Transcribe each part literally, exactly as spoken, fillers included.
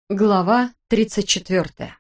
Глава тридцать четвертая.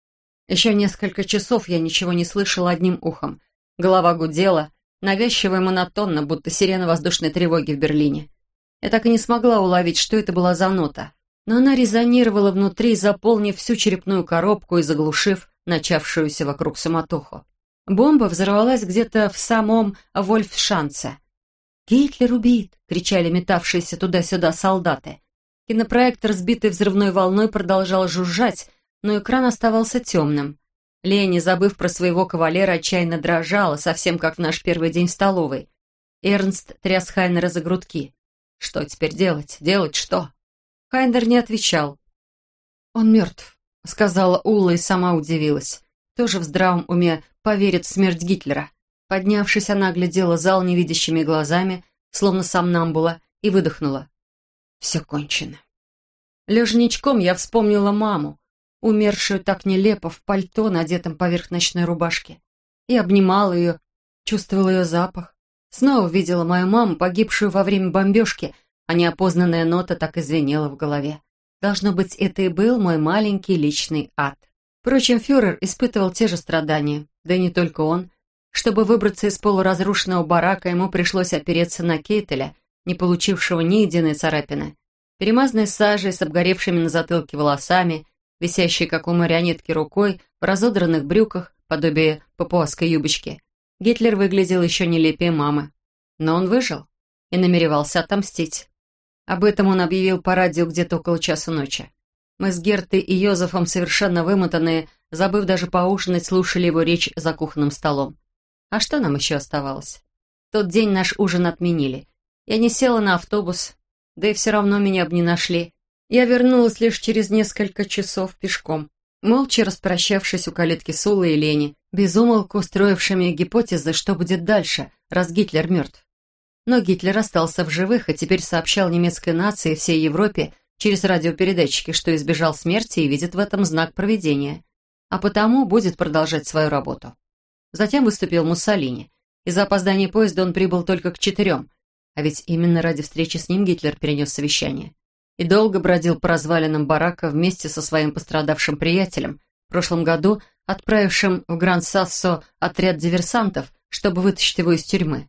Еще несколько часов я ничего не слышала одним ухом. Голова гудела, навязчиво и монотонно, будто сирена воздушной тревоги в Берлине. Я так и не смогла уловить, что это была за нота, но она резонировала внутри, заполнив всю черепную коробку и заглушив начавшуюся вокруг суматоху. Бомба взорвалась где-то в самом Вольфшанце. «Гитлер убит!» — кричали метавшиеся туда-сюда солдаты. Кинопроектор, сбитый взрывной волной, продолжал жужжать, но экран оставался темным. Лени, забыв про своего кавалера, отчаянно дрожала, совсем как в наш первый день в столовой. Эрнст тряс Хайнера за грудки. Что теперь делать? Делать что? Хайнер не отвечал. «Он мертв», — сказала Улла и сама удивилась. Тоже в здравом уме поверит в смерть Гитлера. Поднявшись, она оглядела зал невидящими глазами, словно сомнамбула, и выдохнула. Все кончено. Лежа ничком, я вспомнила маму, умершую так нелепо в пальто, надетом поверх ночной рубашки. И обнимала ее, чувствовала ее запах. Снова видела мою маму, погибшую во время бомбежки, а неопознанная нота так и звенела в голове. Должно быть, это и был мой маленький личный ад. Впрочем, фюрер испытывал те же страдания, да и не только он. Чтобы выбраться из полуразрушенного барака, ему пришлось опереться на Кейтеля, не получившего ни единой царапины. Перемазанный сажей, с обгоревшими на затылке волосами, висящий, как у марионетки, рукой, в разодранных брюках, подобие папуасской юбочки, Гитлер выглядел еще нелепее мамы. Но он выжил и намеревался отомстить. Об этом он объявил по радио где-то около часу ночи. Мы с Гертой и Йозефом, совершенно вымотанные, забыв даже поужинать, слушали его речь за кухонным столом. А что нам еще оставалось? В тот день наш ужин отменили. Я не села на автобус, да и все равно меня бы не нашли. Я вернулась лишь через несколько часов пешком, молча распрощавшись у калитки с Уллой и Лени, безумолку устроившими гипотезы, что будет дальше, раз Гитлер мертв. Но Гитлер остался в живых и теперь сообщал немецкой нации и всей Европе через радиопередатчики, что избежал смерти и видит в этом знак провидения, а потому будет продолжать свою работу. Затем выступил Муссолини. Из-за опоздания поезда он прибыл только к четырем, а ведь именно ради встречи с ним Гитлер перенес совещание. И долго бродил по развалинам барака вместе со своим пострадавшим приятелем, в прошлом году отправившим в Гранд-Сассо отряд диверсантов, чтобы вытащить его из тюрьмы.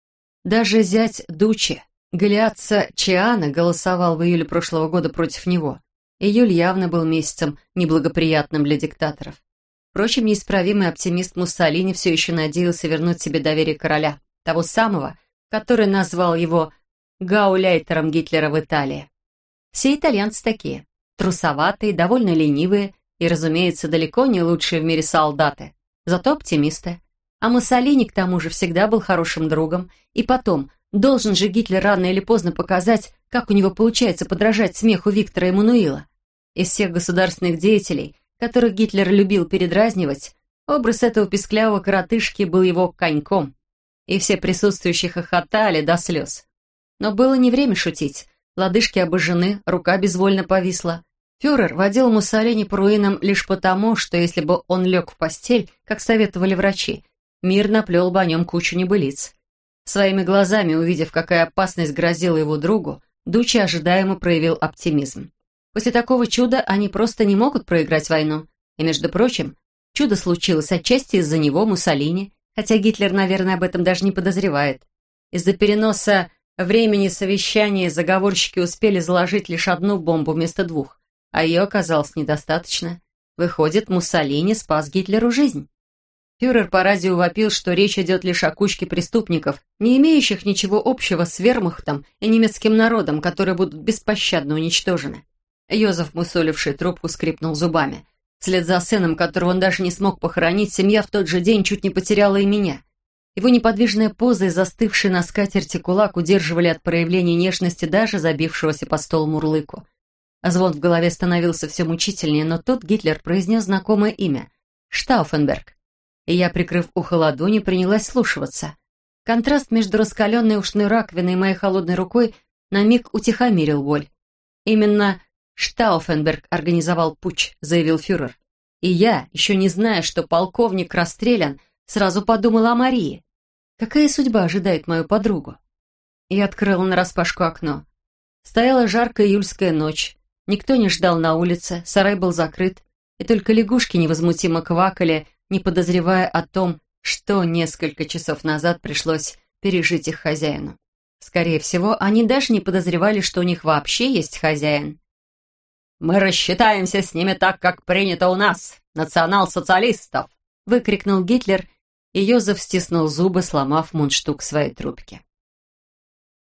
Даже зять Дуччи, Галиаццо Чиано, голосовал в июле прошлого года против него. Июль явно был месяцем неблагоприятным для диктаторов. Впрочем, неисправимый оптимист Муссолини все еще надеялся вернуть себе доверие короля, того самого, который назвал его гауляйтером Гитлера в Италии. Все итальянцы такие, трусоватые, довольно ленивые и, разумеется, далеко не лучшие в мире солдаты, зато оптимисты. А Муссолини, к тому же, всегда был хорошим другом, и потом, должен же Гитлер рано или поздно показать, как у него получается подражать смеху Виктора Эммануила. Из всех государственных деятелей, которых Гитлер любил передразнивать, образ этого писклявого коротышки был его коньком. И все присутствующие хохотали до слез. Но было не время шутить. Лодыжки обожжены, рука безвольно повисла. Фюрер водил Муссолини по руинам лишь потому, что если бы он лег в постель, как советовали врачи, мир наплел бы о нем кучу небылиц. Своими глазами, увидев, какая опасность грозила его другу, Дуччи ожидаемо проявил оптимизм. После такого чуда они просто не могут проиграть войну. И, между прочим, чудо случилось отчасти из-за него, Муссолини, хотя Гитлер, наверное, об этом даже не подозревает. Из-за переноса времени совещания заговорщики успели заложить лишь одну бомбу вместо двух, а ее оказалось недостаточно. Выходит, Муссолини спас Гитлеру жизнь. Фюрер по радио вопил, что речь идет лишь о кучке преступников, не имеющих ничего общего с вермахтом и немецким народом, которые будут беспощадно уничтожены. Йозеф, мусоливший трубку, скрипнул зубами. Вслед за сыном, которого он даже не смог похоронить, семья в тот же день чуть не потеряла и меня. Его неподвижная поза и застывший на скатерти кулак удерживали от проявления нежности даже забившегося под стол мурлыку. А звон в голове становился все мучительнее, но тут Гитлер произнес знакомое имя — Штауфенберг. И я, прикрыв ухо ладони, принялась слушаться. Контраст между раскаленной ушной раковиной и моей холодной рукой на миг утихомирил боль. Именно Штауфенберг организовал путч, заявил фюрер. И я, еще не зная, что полковник расстрелян, сразу подумала о Марии. Какая судьба ожидает мою подругу? Я открыла нараспашку окно. Стояла жаркая июльская ночь. Никто не ждал на улице, сарай был закрыт, и только лягушки невозмутимо квакали, не подозревая о том, что несколько часов назад пришлось пережить их хозяину. Скорее всего, они даже не подозревали, что у них вообще есть хозяин. «Мы рассчитаемся с ними так, как принято у нас, национал-социалистов!» — выкрикнул Гитлер, и Йозеф стиснул зубы, сломав мундштук своей трубки.